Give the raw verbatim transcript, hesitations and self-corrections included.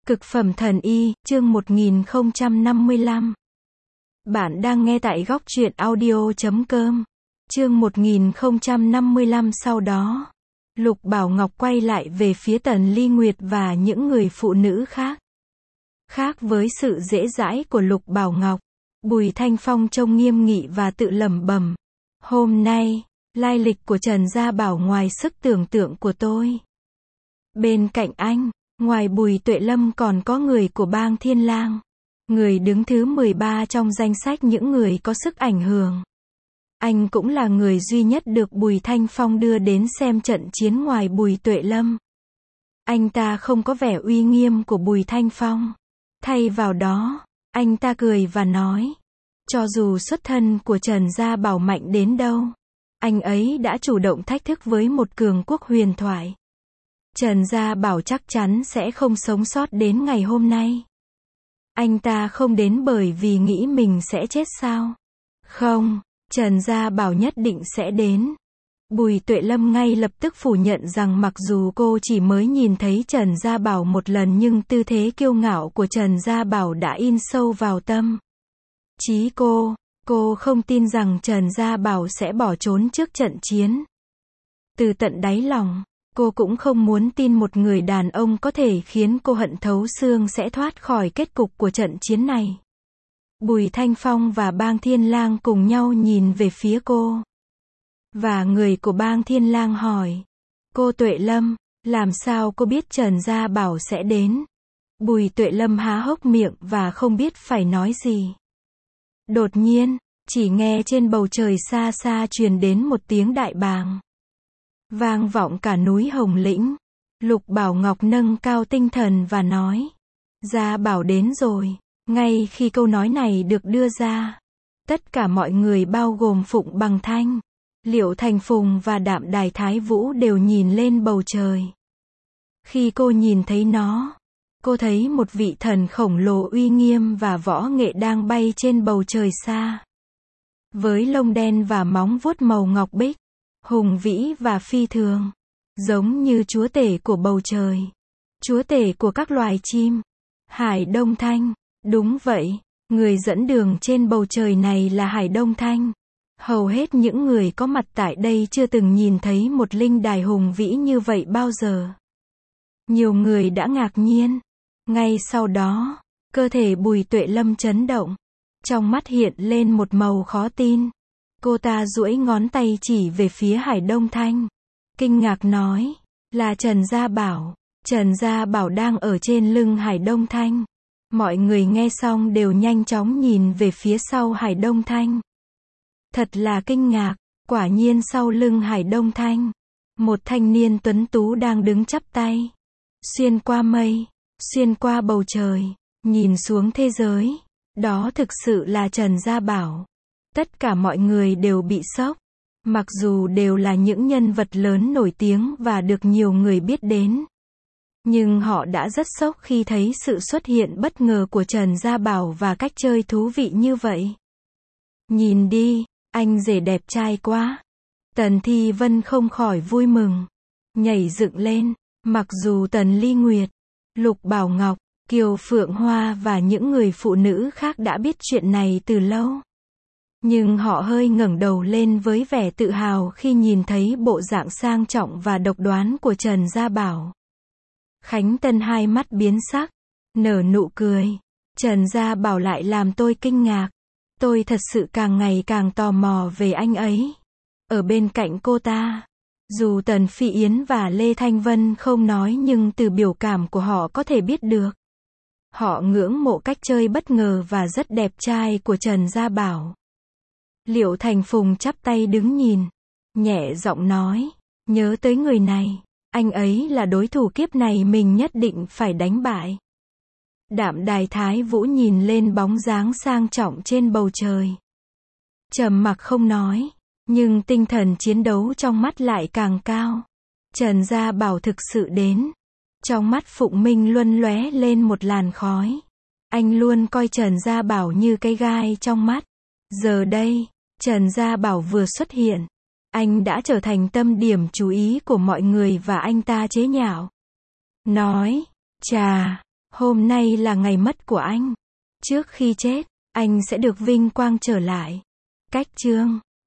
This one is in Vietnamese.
Cực phẩm thần y, chương một nghìn không trăm năm mươi lăm. Bạn đang nghe tại góc truyện audio chấm com. Chương một nghìn không trăm năm mươi lăm. Sau đó, Lục Bảo Ngọc quay lại về phía Tần Ly Nguyệt và những người phụ nữ khác. Khác với sự dễ dãi của Lục Bảo Ngọc, Bùi Thanh Phong trông nghiêm nghị và tự lẩm bẩm. Hôm nay, lai lịch của Trần Gia Bảo ngoài sức tưởng tượng của tôi. Bên cạnh anh, ngoài Bùi Tuệ Lâm còn có người của Bang Thiên Lang. Người đứng thứ mười ba trong danh sách những người có sức ảnh hưởng. Anh cũng là người duy nhất được Bùi Thanh Phong đưa đến xem trận chiến ngoài Bùi Tuệ Lâm. Anh ta không có vẻ uy nghiêm của Bùi Thanh Phong. Thay vào đó, anh ta cười và nói. Cho dù xuất thân của Trần Gia Bảo mạnh đến đâu, anh ấy đã chủ động thách thức với một cường quốc huyền thoại. Trần Gia Bảo chắc chắn sẽ không sống sót đến ngày hôm nay. Anh ta không đến bởi vì nghĩ mình sẽ chết sao? Không, Trần Gia Bảo nhất định sẽ đến. Bùi Tuệ Lâm ngay lập tức phủ nhận rằng mặc dù cô chỉ mới nhìn thấy Trần Gia Bảo một lần nhưng tư thế kiêu ngạo của Trần Gia Bảo đã in sâu vào tâm trí cô. Cô không tin rằng Trần Gia Bảo sẽ bỏ trốn trước trận chiến. Từ tận đáy lòng, cô cũng không muốn tin một người đàn ông có thể khiến cô hận thấu xương sẽ thoát khỏi kết cục của trận chiến này. Bùi Thanh Phong và Bang Thiên Lang cùng nhau nhìn về phía cô. Và người của Bang Thiên Lang hỏi. Cô Tuệ Lâm, làm sao cô biết Trần Gia Bảo sẽ đến? Bùi Tuệ Lâm há hốc miệng và không biết phải nói gì. Đột nhiên, chỉ nghe trên bầu trời xa xa truyền đến một tiếng đại bàng. Vang vọng cả núi Hồng Lĩnh. Lục Bảo Ngọc nâng cao tinh thần và nói. Gia Bảo đến rồi. Ngay khi câu nói này được đưa ra, tất cả mọi người bao gồm Phụng Bằng Thanh, Liệu Thành Phùng và Đạm Đài Thái Vũ đều nhìn lên bầu trời. Khi cô nhìn thấy nó, cô thấy một vị thần khổng lồ uy nghiêm và võ nghệ đang bay trên bầu trời xa. Với lông đen và móng vuốt màu ngọc bích, hùng vĩ và phi thường, giống như chúa tể của bầu trời, chúa tể của các loài chim. Hải Đông Thanh, đúng vậy, người dẫn đường trên bầu trời này là Hải Đông Thanh. Hầu hết những người có mặt tại đây chưa từng nhìn thấy một linh đài hùng vĩ như vậy bao giờ. Nhiều người đã ngạc nhiên. Ngay sau đó, cơ thể Bùi Tuệ Lâm chấn động. Trong mắt hiện lên một màu khó tin. Cô ta duỗi ngón tay chỉ về phía Hải Đông Thanh. Kinh ngạc nói, là Trần Gia Bảo. Trần Gia Bảo đang ở trên lưng Hải Đông Thanh. Mọi người nghe xong đều nhanh chóng nhìn về phía sau Hải Đông Thanh. Thật là kinh ngạc, quả nhiên sau lưng Hải Đông Thanh, một thanh niên tuấn tú đang đứng chắp tay. Xuyên qua mây, xuyên qua bầu trời, nhìn xuống thế giới. Đó thực sự là Trần Gia Bảo. Tất cả mọi người đều bị sốc. Mặc dù đều là những nhân vật lớn nổi tiếng và được nhiều người biết đến, nhưng họ đã rất sốc khi thấy sự xuất hiện bất ngờ của Trần Gia Bảo và cách chơi thú vị như vậy. Nhìn đi, anh rể đẹp trai quá. Tần Thi Vân không khỏi vui mừng, nhảy dựng lên. Mặc dù Tần Ly Nguyệt, Lục Bảo Ngọc, Kiều Phượng Hoa và những người phụ nữ khác đã biết chuyện này từ lâu, nhưng họ hơi ngẩng đầu lên với vẻ tự hào khi nhìn thấy bộ dạng sang trọng và độc đoán của Trần Gia Bảo. Khánh Tân hai mắt biến sắc, nở nụ cười. Trần Gia Bảo lại làm tôi kinh ngạc. Tôi thật sự càng ngày càng tò mò về anh ấy. Ở bên cạnh cô ta, dù Tần Phi Yến và Lê Thanh Vân không nói nhưng từ biểu cảm của họ có thể biết được. Họ ngưỡng mộ cách chơi bất ngờ và rất đẹp trai của Trần Gia Bảo. Liệu Thành Phùng chắp tay đứng nhìn, nhẹ giọng nói, nhớ tới người này, anh ấy là đối thủ kiếp này mình nhất định phải đánh bại. Đạm Đài Thái Vũ nhìn lên bóng dáng sang trọng trên bầu trời, trầm mặc không nói, nhưng tinh thần chiến đấu trong mắt lại càng cao. Trần Gia Bảo thực sự đến. Trong mắt Phụng Minh Luân lóe lên một làn khói. Anh luôn coi Trần Gia Bảo như cái gai trong mắt. Giờ đây, Trần Gia Bảo vừa xuất hiện, anh đã trở thành tâm điểm chú ý của mọi người và anh ta chế nhạo. Nói, chà, Hôm nay là ngày mất của anh. Trước khi chết, anh sẽ được vinh quang trở lại. Cách chương